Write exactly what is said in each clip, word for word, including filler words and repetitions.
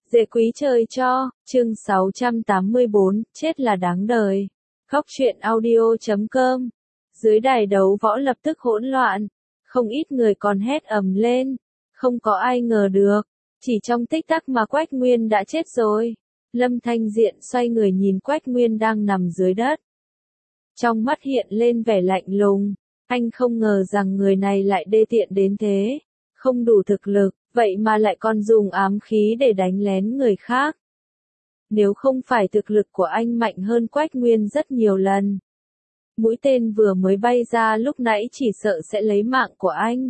Dễ quý trời cho, chương sáu trăm tám mươi bốn, chết là đáng đời. Khóc chuyện audio chấm com. Dưới đài đấu võ lập tức hỗn loạn, không ít người còn hét ầm lên, không có ai ngờ được, chỉ trong tích tắc mà Quách Nguyên đã chết rồi. Lâm Thanh Diện xoay người nhìn Quách Nguyên đang nằm dưới đất. Trong mắt hiện lên vẻ lạnh lùng, anh không ngờ rằng người này lại đê tiện đến thế, không đủ thực lực, vậy mà lại còn dùng ám khí để đánh lén người khác. Nếu không phải thực lực của anh mạnh hơn Quách Nguyên rất nhiều lần, mũi tên vừa mới bay ra lúc nãy chỉ sợ sẽ lấy mạng của anh.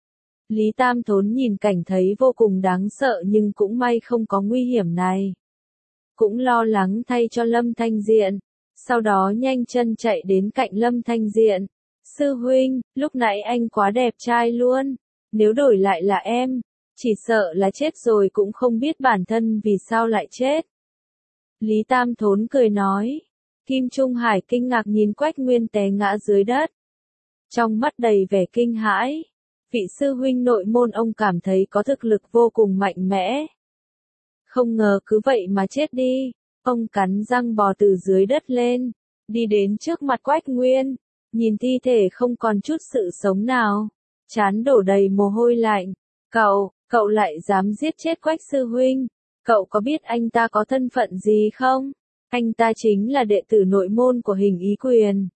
Lý Tam Thốn nhìn cảnh thấy vô cùng đáng sợ nhưng cũng may không có nguy hiểm này. Cũng lo lắng thay cho Lâm Thanh Diện, sau đó nhanh chân chạy đến cạnh Lâm Thanh Diện. Sư huynh, lúc nãy anh quá đẹp trai luôn, nếu đổi lại là em, chỉ sợ là chết rồi cũng không biết bản thân vì sao lại chết. Lý Tam Thốn cười nói. Kim Trung Hải kinh ngạc nhìn Quách Nguyên té ngã dưới đất, trong mắt đầy vẻ kinh hãi. Vị sư huynh nội môn ông cảm thấy có thực lực vô cùng mạnh mẽ. Không ngờ cứ vậy mà chết đi. Ông cắn răng bò từ dưới đất lên, đi đến trước mặt Quách Nguyên, nhìn thi thể không còn chút sự sống nào, trán đổ đầy mồ hôi lạnh. Cậu, cậu lại dám giết chết Quách sư huynh, cậu có biết anh ta có thân phận gì không? Anh ta chính là đệ tử nội môn của Hình Ý Quyền.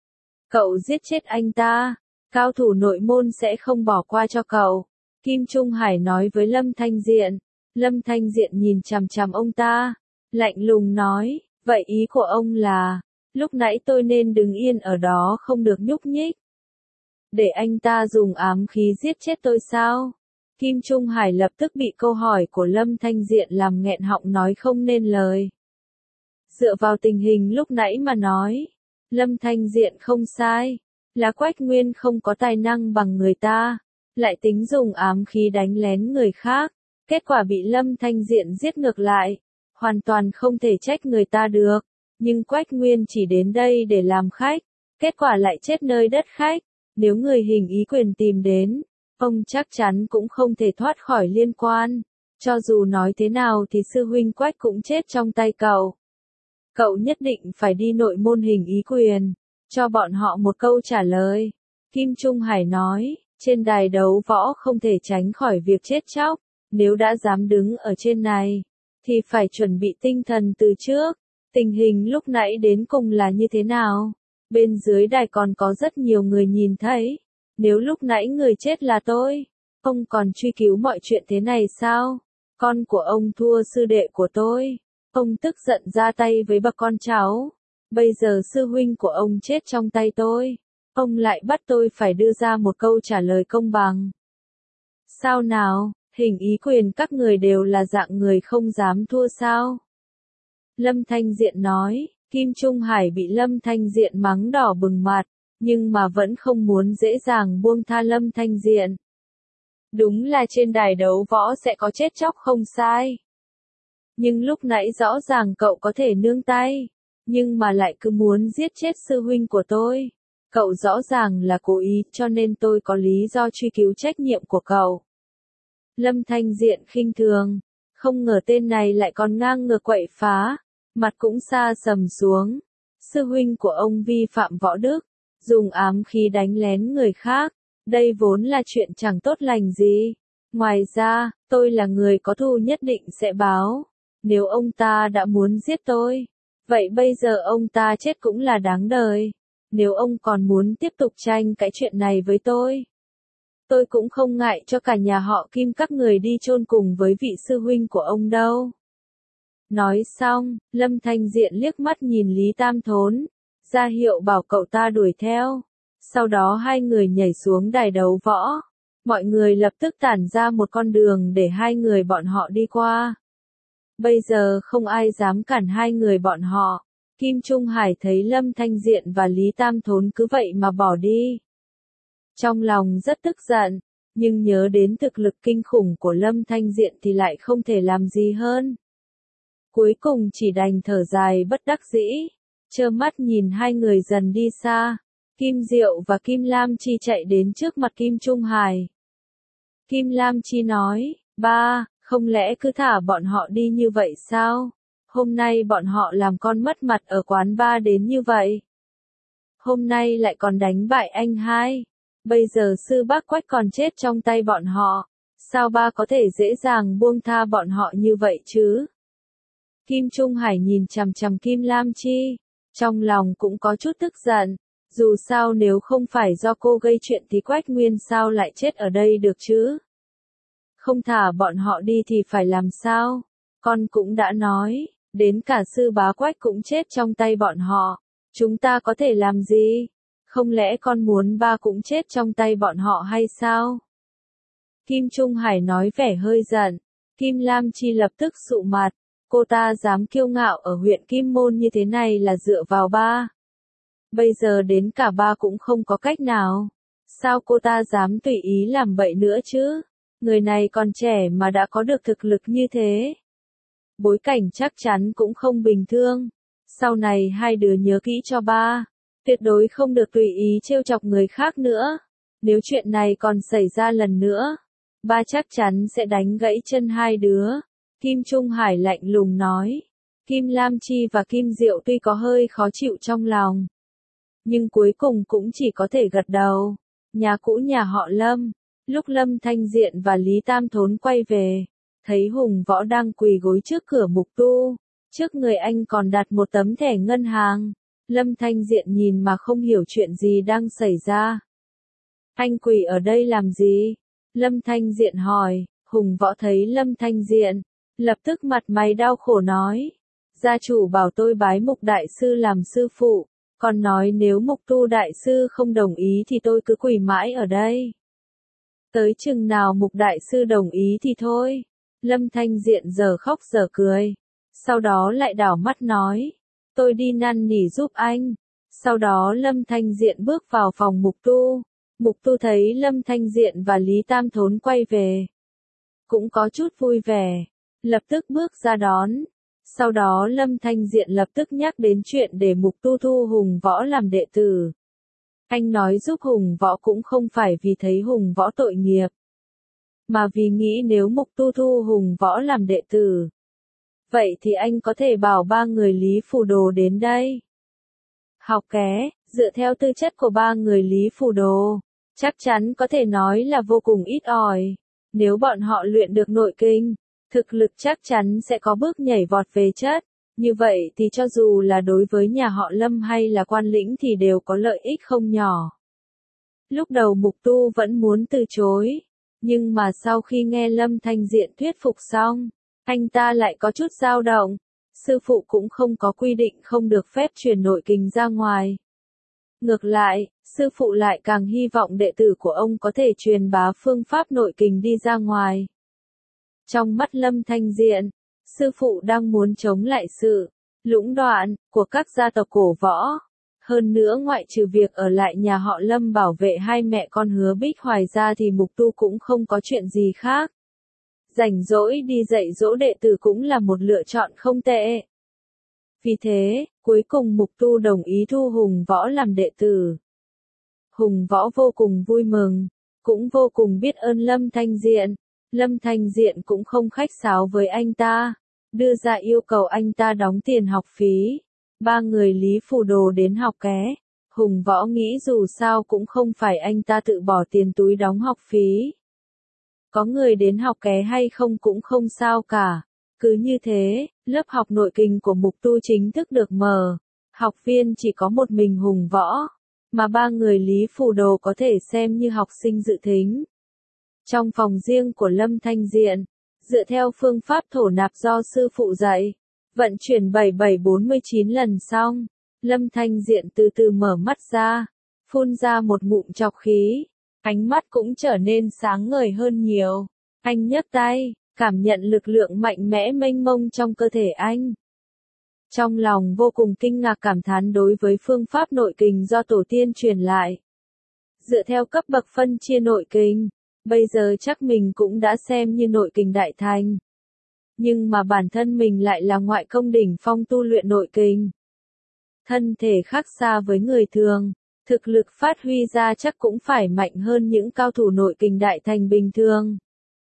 Cậu giết chết anh ta, cao thủ nội môn sẽ không bỏ qua cho cậu. Kim Trung Hải nói với Lâm Thanh Diện. Lâm Thanh Diện nhìn chằm chằm ông ta, lạnh lùng nói, vậy ý của ông là, lúc nãy tôi nên đứng yên ở đó không được nhúc nhích, để anh ta dùng ám khí giết chết tôi sao? Kim Trung Hải lập tức bị câu hỏi của Lâm Thanh Diện làm nghẹn họng nói không nên lời. Dựa vào tình hình lúc nãy mà nói, Lâm Thanh Diện không sai, là Quách Nguyên không có tài năng bằng người ta, lại tính dùng ám khí đánh lén người khác, kết quả bị Lâm Thanh Diện giết ngược lại, hoàn toàn không thể trách người ta được, nhưng Quách Nguyên chỉ đến đây để làm khách, kết quả lại chết nơi đất khách, nếu người Hình Ý Quyền tìm đến, ông chắc chắn cũng không thể thoát khỏi liên quan, cho dù nói thế nào thì sư huynh Quách cũng chết trong tay cậu. Cậu nhất định phải đi nội môn Hình Ý Quyền, cho bọn họ một câu trả lời. Kim Trung Hải nói, trên đài đấu võ không thể tránh khỏi việc chết chóc, nếu đã dám đứng ở trên này, thì phải chuẩn bị tinh thần từ trước. Tình hình lúc nãy đến cùng là như thế nào? Bên dưới đài còn có rất nhiều người nhìn thấy. Nếu lúc nãy người chết là tôi, ông còn truy cứu mọi chuyện thế này sao? Con của ông thua sư đệ của tôi. Ông tức giận ra tay với bà con cháu. Bây giờ sư huynh của ông chết trong tay tôi. Ông lại bắt tôi phải đưa ra một câu trả lời công bằng. Sao nào, Hình Ý Quyền các người đều là dạng người không dám thua sao? Lâm Thanh Diện nói. Kim Trung Hải bị Lâm Thanh Diện mắng đỏ bừng mặt, nhưng mà vẫn không muốn dễ dàng buông tha Lâm Thanh Diện. Đúng là trên đài đấu võ sẽ có chết chóc không sai. Nhưng lúc nãy rõ ràng cậu có thể nương tay, nhưng mà lại cứ muốn giết chết sư huynh của tôi. Cậu rõ ràng là cố ý cho nên tôi có lý do truy cứu trách nhiệm của cậu. Lâm Thanh Diện khinh thường, không ngờ tên này lại còn ngang ngược quậy phá, mặt cũng xa sầm xuống. Sư huynh của ông vi phạm võ đức, dùng ám khí đánh lén người khác, đây vốn là chuyện chẳng tốt lành gì. Ngoài ra, tôi là người có thù nhất định sẽ báo. Nếu ông ta đã muốn giết tôi, vậy bây giờ ông ta chết cũng là đáng đời. Nếu ông còn muốn tiếp tục tranh cái chuyện này với tôi, tôi cũng không ngại cho cả nhà họ Kim các người đi chôn cùng với vị sư huynh của ông đâu. Nói xong, Lâm Thanh Diện liếc mắt nhìn Lý Tam Thốn, ra hiệu bảo cậu ta đuổi theo. Sau đó hai người nhảy xuống đài đấu võ. Mọi người lập tức tản ra một con đường để hai người bọn họ đi qua. Bây giờ không ai dám cản hai người bọn họ. Kim Trung Hải thấy Lâm Thanh Diện và Lý Tam Thốn cứ vậy mà bỏ đi. Trong lòng rất tức giận, nhưng nhớ đến thực lực kinh khủng của Lâm Thanh Diện thì lại không thể làm gì hơn. Cuối cùng chỉ đành thở dài bất đắc dĩ, trơ mắt nhìn hai người dần đi xa. Kim Diệu và Kim Lam Chi chạy đến trước mặt Kim Trung Hải. Kim Lam Chi nói, ba, Không lẽ cứ thả bọn họ đi như vậy sao? Hôm nay bọn họ làm con mất mặt ở quán bar đến như vậy. Hôm nay lại còn đánh bại anh hai. Bây giờ sư bác Quách còn chết trong tay bọn họ. Sao ba có thể dễ dàng buông tha bọn họ như vậy chứ? Kim Trung Hải nhìn chằm chằm Kim Lam Chi. Trong lòng cũng có chút tức giận. Dù sao nếu không phải do cô gây chuyện thì Quách Nguyên sao lại chết ở đây được chứ? Không thả bọn họ đi thì phải làm sao? Con cũng đã nói, đến cả sư bá Quách cũng chết trong tay bọn họ. Chúng ta có thể làm gì? Không lẽ con muốn ba cũng chết trong tay bọn họ hay sao? Kim Trung Hải nói vẻ hơi giận. Kim Lam Chi lập tức sụ mặt. Cô ta dám kiêu ngạo ở huyện Kim Môn như thế này là dựa vào ba. Bây giờ đến cả ba cũng không có cách nào. Sao cô ta dám tùy ý làm bậy nữa chứ? Người này còn trẻ mà đã có được thực lực như thế. Bối cảnh chắc chắn cũng không bình thường. Sau này hai đứa nhớ kỹ cho ba. Tuyệt đối không được tùy ý trêu chọc người khác nữa. Nếu chuyện này còn xảy ra lần nữa, ba chắc chắn sẽ đánh gãy chân hai đứa. Kim Trung Hải lạnh lùng nói. Kim Lam Chi và Kim Diệu tuy có hơi khó chịu trong lòng, nhưng cuối cùng cũng chỉ có thể gật đầu. Nhà cũ nhà họ Lâm. Lúc Lâm Thanh Diện và Lý Tam Thốn quay về, thấy Hùng Võ đang quỳ gối trước cửa mục tu. Trước người anh còn đặt một tấm thẻ ngân hàng. Lâm Thanh Diện nhìn mà không hiểu chuyện gì đang xảy ra. Anh quỳ ở đây làm gì? Lâm Thanh Diện hỏi. Hùng Võ thấy Lâm Thanh Diện, lập tức mặt mày đau khổ nói. Gia chủ bảo tôi bái Mục Đại Sư làm sư phụ, còn nói nếu Mục Tu Đại Sư không đồng ý thì tôi cứ quỳ mãi ở đây. Tới chừng nào Mục Đại Sư đồng ý thì thôi. Lâm Thanh Diện giờ khóc giờ cười. Sau đó lại đảo mắt nói. Tôi đi năn nỉ giúp anh. Sau đó Lâm Thanh Diện bước vào phòng Mục Tu. Mục Tu thấy Lâm Thanh Diện và Lý Tam Thốn quay về, cũng có chút vui vẻ, lập tức bước ra đón. Sau đó Lâm Thanh Diện lập tức nhắc đến chuyện để Mục Tu thu Hùng Võ làm đệ tử. Anh nói giúp Hùng Võ cũng không phải vì thấy Hùng Võ tội nghiệp, mà vì nghĩ nếu Mục Tu thu Hùng Võ làm đệ tử, vậy thì anh có thể bảo ba người Lý Phù Đồ đến đây học ké. Dựa theo tư chất của ba người Lý Phù Đồ, chắc chắn có thể nói là vô cùng ít ỏi. Nếu bọn họ luyện được nội kinh, thực lực chắc chắn sẽ có bước nhảy vọt về chất. Như vậy thì cho dù là đối với nhà họ Lâm hay là Quan Lĩnh thì đều có lợi ích không nhỏ. Lúc đầu Mục Tu vẫn muốn từ chối, nhưng mà sau khi nghe Lâm Thanh Diện thuyết phục xong, anh ta lại có chút dao động. Sư phụ cũng không có quy định không được phép truyền nội kình ra ngoài. Ngược lại, sư phụ lại càng hy vọng đệ tử của ông có thể truyền bá phương pháp nội kình đi ra ngoài. Trong mắt Lâm Thanh Diện, sư phụ đang muốn chống lại sự lũng đoạn của các gia tộc cổ võ. Hơn nữa ngoại trừ việc ở lại nhà họ Lâm bảo vệ hai mẹ con Hứa Bích Hoài ra thì Mục Tu cũng không có chuyện gì khác. Rảnh rỗi đi dạy dỗ đệ tử cũng là một lựa chọn không tệ. Vì thế, cuối cùng Mục Tu đồng ý thu Hùng Võ làm đệ tử. Hùng Võ vô cùng vui mừng, cũng vô cùng biết ơn Lâm Thanh Diện. Lâm Thanh Diện cũng không khách sáo với anh ta, đưa ra yêu cầu anh ta đóng tiền học phí. Ba người Lý Phù Đồ đến học ké. Hùng Võ nghĩ dù sao cũng không phải anh ta tự bỏ tiền túi đóng học phí. Có người đến học ké hay không cũng không sao cả. Cứ như thế, lớp học nội kình của Mục Tu chính thức được mở. Học viên chỉ có một mình Hùng Võ, mà ba người Lý Phù Đồ có thể xem như học sinh dự thính. Trong phòng riêng của Lâm Thanh Diện, dựa theo phương pháp thổ nạp do sư phụ dạy, vận chuyển bảy bảy bốn mươi chín lần xong, Lâm Thanh Diện từ từ mở mắt ra, phun ra một ngụm trọc khí, ánh mắt cũng trở nên sáng ngời hơn nhiều. Anh nhấc tay, cảm nhận lực lượng mạnh mẽ mênh mông trong cơ thể anh. Trong lòng vô cùng kinh ngạc cảm thán đối với phương pháp nội kình do tổ tiên truyền lại. Dựa theo cấp bậc phân chia nội kình, bây giờ chắc mình cũng đã xem như nội kình đại thành. Nhưng mà bản thân mình lại là ngoại công đỉnh phong tu luyện nội kình. Thân thể khác xa với người thường, thực lực phát huy ra chắc cũng phải mạnh hơn những cao thủ nội kình đại thành bình thường.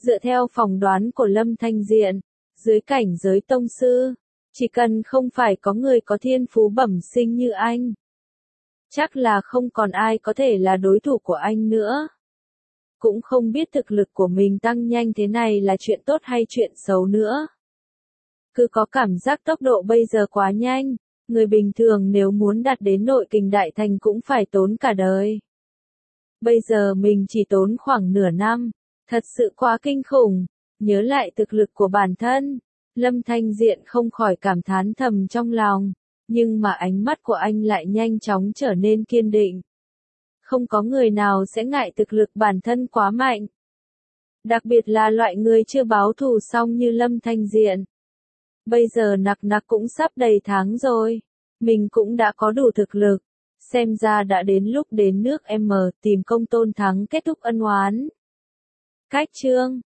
Dựa theo phỏng đoán của Lâm Thanh Diện, dưới cảnh giới tông sư, chỉ cần không phải có người có thiên phú bẩm sinh như anh, chắc là không còn ai có thể là đối thủ của anh nữa. Cũng không biết thực lực của mình tăng nhanh thế này là chuyện tốt hay chuyện xấu nữa. Cứ có cảm giác tốc độ bây giờ quá nhanh, người bình thường nếu muốn đạt đến nội kình đại thành cũng phải tốn cả đời. Bây giờ mình chỉ tốn khoảng nửa năm, thật sự quá kinh khủng. Nhớ lại thực lực của bản thân, Lâm Thanh Diện không khỏi cảm thán thầm trong lòng, nhưng mà ánh mắt của anh lại nhanh chóng trở nên kiên định. Không có người nào sẽ ngại thực lực bản thân quá mạnh. Đặc biệt là loại người chưa báo thù xong như Lâm Thanh Diện. Bây giờ nặc nặc cũng sắp đầy tháng rồi, mình cũng đã có đủ thực lực, xem ra đã đến lúc đến nước M tìm Công Tôn Thắng kết thúc ân oán. Cách chương